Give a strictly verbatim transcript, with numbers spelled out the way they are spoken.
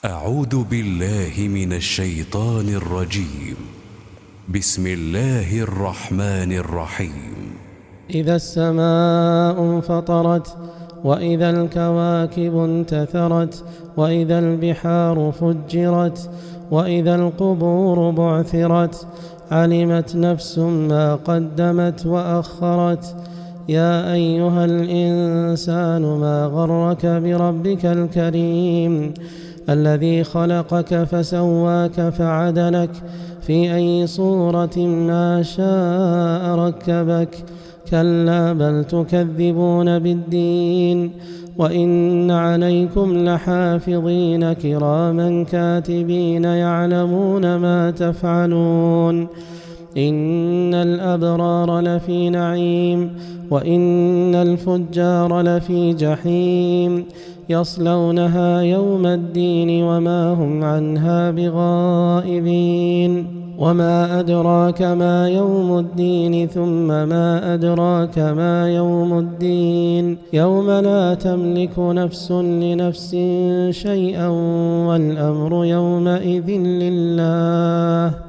أعوذ بالله من الشيطان الرجيم. بسم الله الرحمن الرحيم. إذا السماء انفطرت وإذا الكواكب انتثرت وإذا البحار فجرت وإذا القبور بعثرت علمت نفس ما قدمت وأخرت. يا أيها الإنسان ما غرك بربك الكريم الذي خلقك فسواك فعدلك في أي صورة ما شاء ركبك. كلا بل تكذبون بالدين وإن عليكم لحافظين كراما كاتبين يعلمون ما تفعلون. إن الأبرار لفي نعيم وإن الفجار لفي جحيم يصلونها يوم الدين وما هم عنها بغائبين. وما أدراك ما يوم الدين ثم ما أدراك ما يوم الدين يوم لا تملك نفس لنفس شيئا والأمر يومئذ لله.